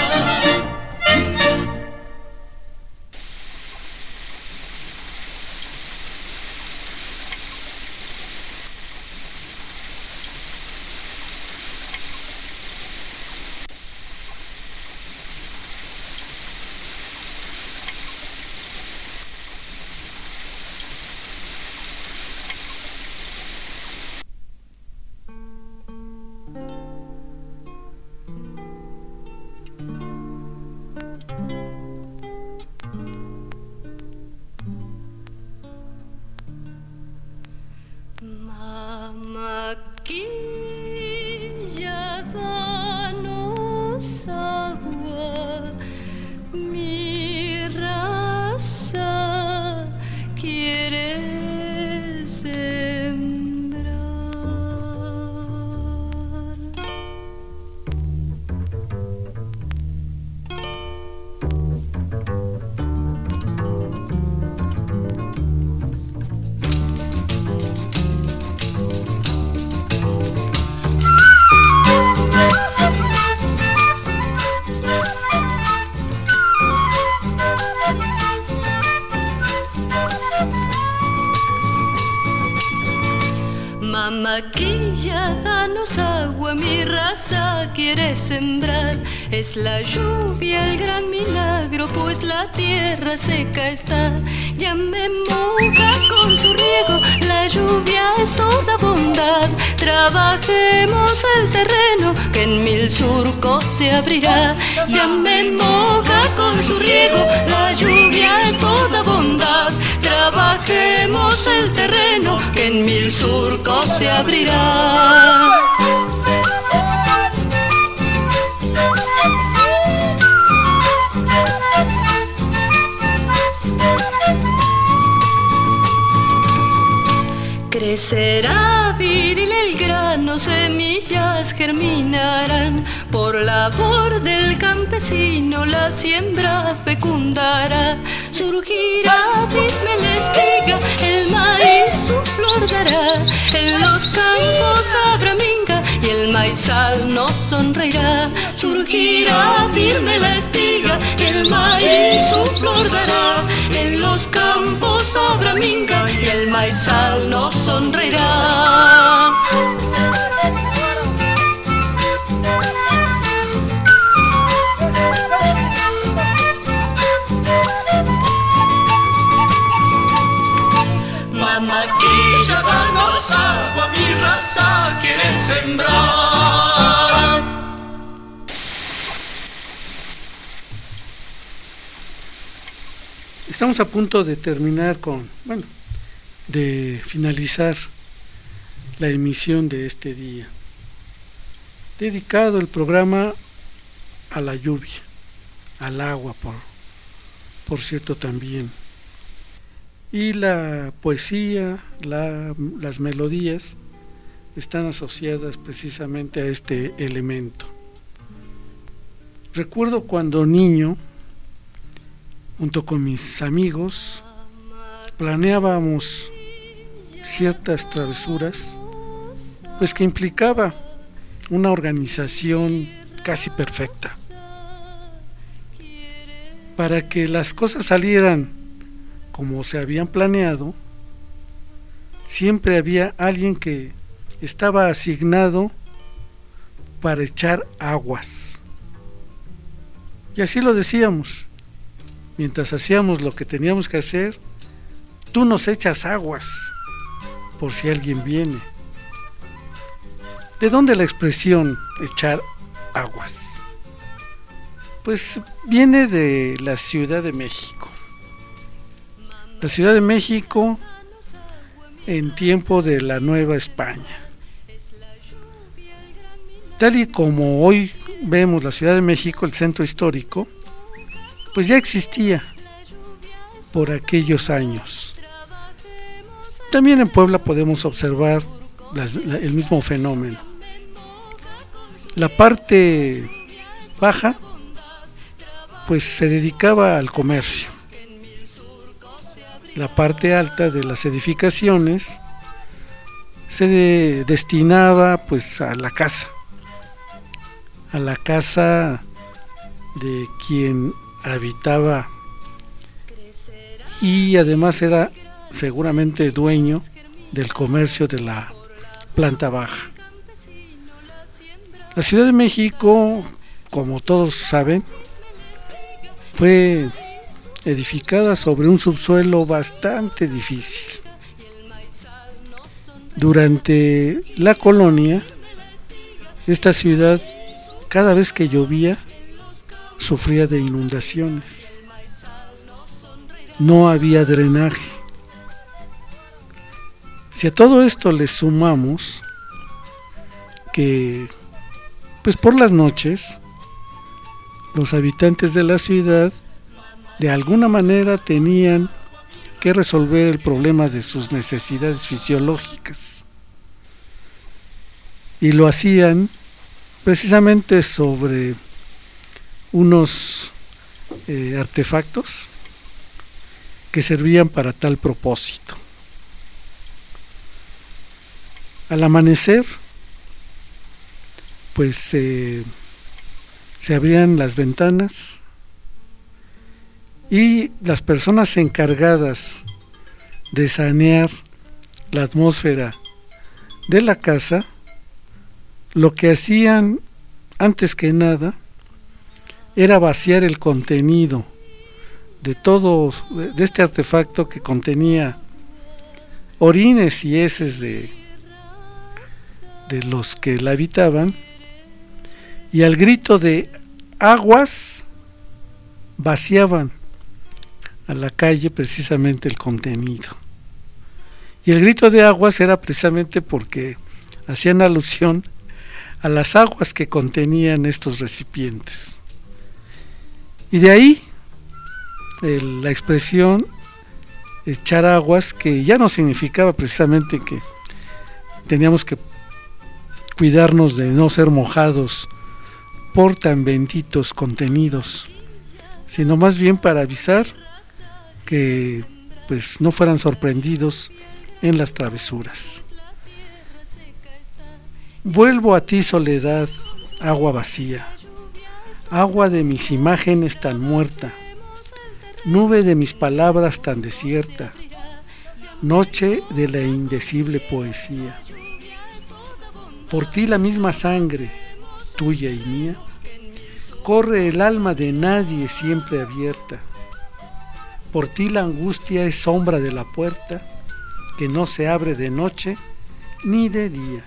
Maquilla, danos agua, mi raza quiere sembrar. Maquilla, danos agua, mi raza quiere sembrar. Es la lluvia el gran milagro, pues la tierra seca está. Ya me moja con su riego, la lluvia es toda bondad. Trabajemos el terreno, que en mil surcos se abrirá. Ya me moja con su riego, la lluvia es toda bondad. Trabajemos el terreno, que en mil surcos se abrirá. Crecerá viril el grano, semillas germinarán. Por labor del campesino la siembra fecundará. Surgirá firme la espiga, el maíz su flor dará. En los campos habrá minga y el maizal nos sonreirá. Surgirá firme la espiga, el maíz su flor dará. En los campos habrá minga y el maizal nos sonreirá. Maquilla, danos agua, mi raza quiere sembrar. Estamos a punto de terminar con, bueno, de finalizar la emisión de este día, dedicado el programa a la lluvia, al agua, por, por cierto también. Y la poesía, la, las melodías están asociadas precisamente a este elemento. Recuerdo cuando niño, junto con mis amigos, planeábamos ciertas travesuras, pues que implicaba una organización casi perfecta. Para que las cosas salieran como se habían planeado, siempre había alguien que estaba asignado para echar aguas. Y así lo decíamos, mientras hacíamos lo que teníamos que hacer, tú nos echas aguas por si alguien viene. ¿De dónde la expresión echar aguas? Pues viene de la Ciudad de México. La Ciudad de México en tiempo de la Nueva España. Tal y como hoy vemos la Ciudad de México, el centro histórico, pues ya existía por aquellos años. También en Puebla podemos observar las, la, el mismo fenómeno. La parte baja pues se dedicaba al comercio. La parte alta de las edificaciones se de, destinaba pues a la casa, a la casa de quien habitaba y además era seguramente dueño del comercio de la planta baja. La Ciudad de México, como todos saben, fue edificada sobre un subsuelo bastante difícil. Durante la colonia, esta ciudad, cada vez que llovía, sufría de inundaciones. No había drenaje. Si a todo esto le sumamos que, pues por las noches, los habitantes de la ciudad de alguna manera tenían que resolver el problema de sus necesidades fisiológicas y lo hacían precisamente sobre unos eh, artefactos que servían para tal propósito. Al amanecer pues eh, se abrían las ventanas y las personas encargadas de sanear la atmósfera de la casa, lo que hacían antes que nada era vaciar el contenido de todo, de este artefacto que contenía orines y heces de, de los que la habitaban, y al grito de aguas vaciaban a la calle precisamente el contenido. Y el grito de aguas era precisamente porque hacían alusión a las aguas que contenían estos recipientes. Y de ahí el, la expresión echar aguas, que ya no significaba precisamente que teníamos que cuidarnos de no ser mojados por tan benditos contenidos, sino más bien para avisar que pues no fueran sorprendidos en las travesuras. Vuelvo a ti, soledad, agua vacía, agua de mis imágenes tan muerta, nube de mis palabras tan desierta, noche de la indecible poesía. Por ti la misma sangre, tuya y mía, corre el alma de nadie siempre abierta. Por ti la angustia es sombra de la puerta que no se abre de noche ni de día.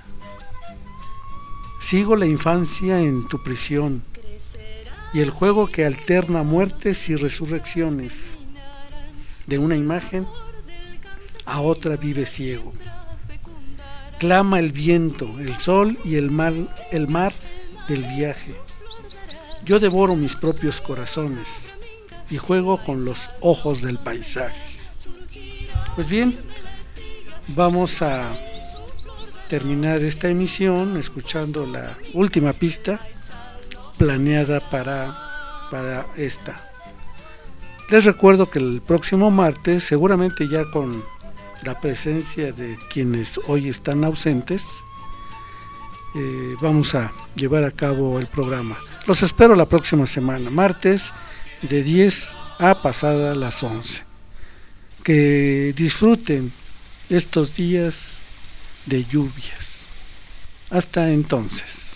Sigo la infancia en tu prisión y el juego que alterna muertes y resurrecciones. De una imagen a otra vive ciego. Clama el viento, el sol y el mar, el mar del viaje. Yo devoro mis propios corazones y juego con los ojos del paisaje. Pues bien, vamos a terminar esta emisión escuchando la última pista planeada para, para esta. Les recuerdo que el próximo martes, seguramente ya con la presencia de quienes hoy están ausentes, eh, vamos a llevar a cabo el programa. Los espero la próxima semana, martes de diez a pasada las once. Que disfruten estos días de lluvias. Hasta entonces.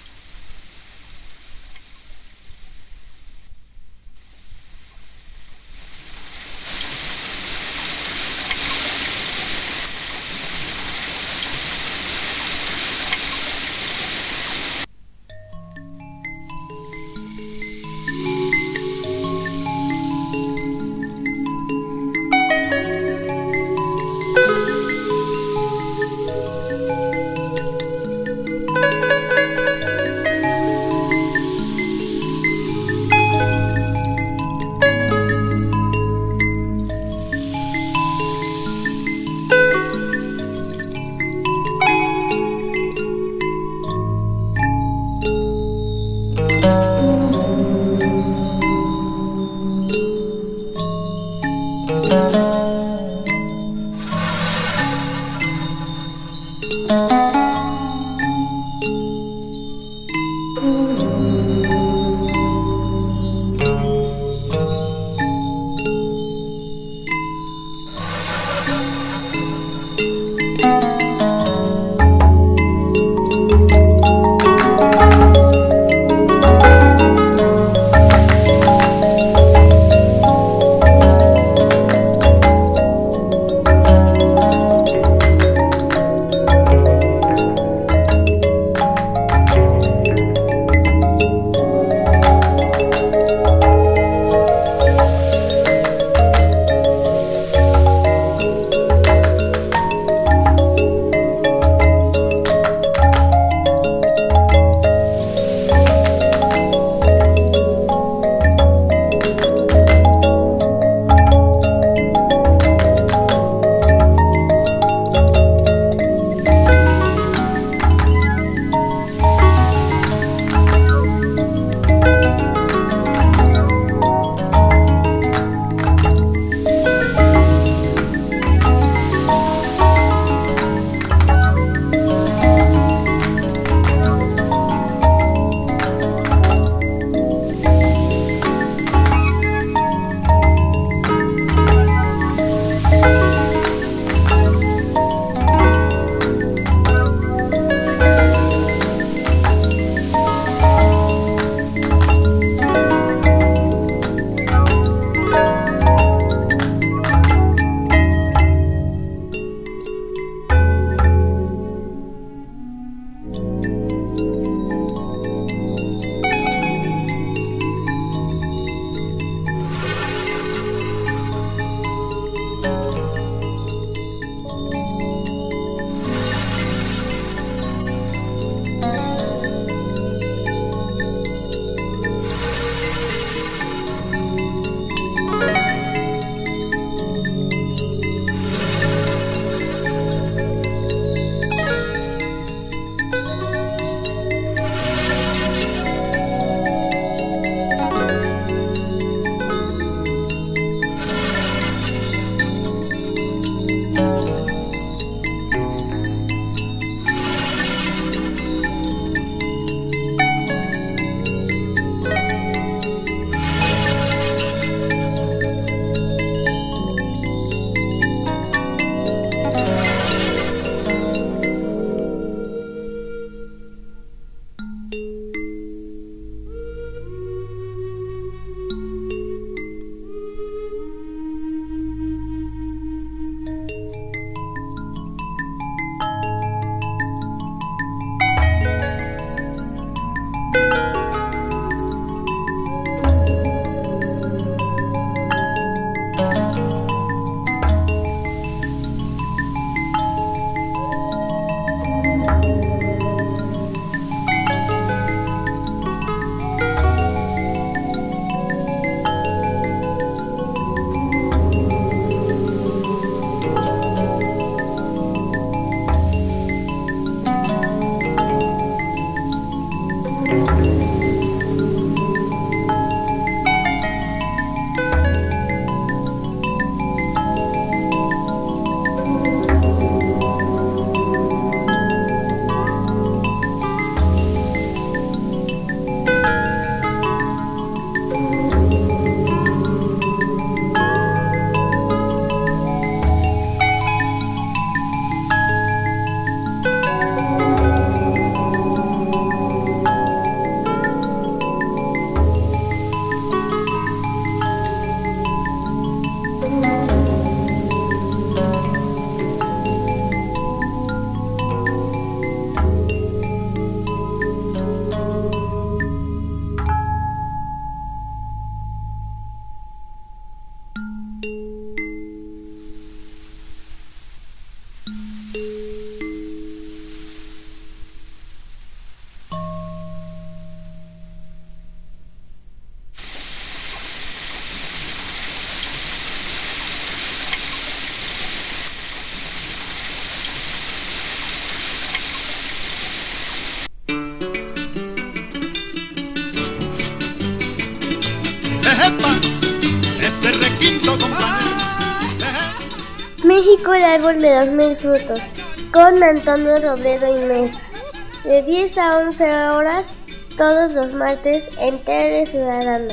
México, el árbol de los mil frutos, con Antonio Robledo y Mesa, de diez a once horas, todos los martes en Tele Ciudadana.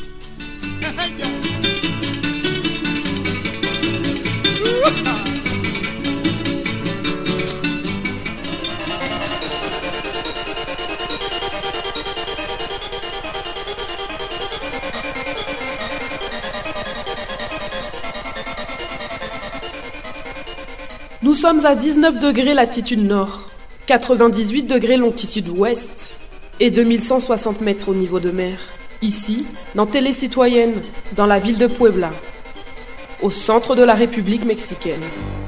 Nous sommes à dix-neuf degrés latitude nord, quatre-vingt-dix-huit degrés longitude ouest et deux mille cent soixante mètres au niveau de mer. Ici, dans Télé Citoyenne, dans la ville de Puebla, au centre de la République mexicaine.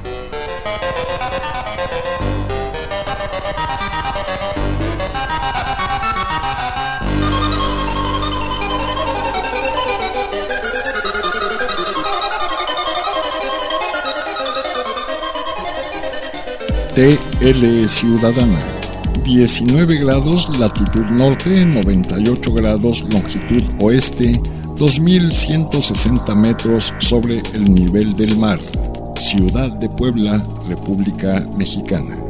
T L Ciudadana, diecinueve grados latitud norte, noventa y ocho grados longitud oeste, dos mil ciento sesenta metros sobre el nivel del mar. Ciudad de Puebla, República Mexicana.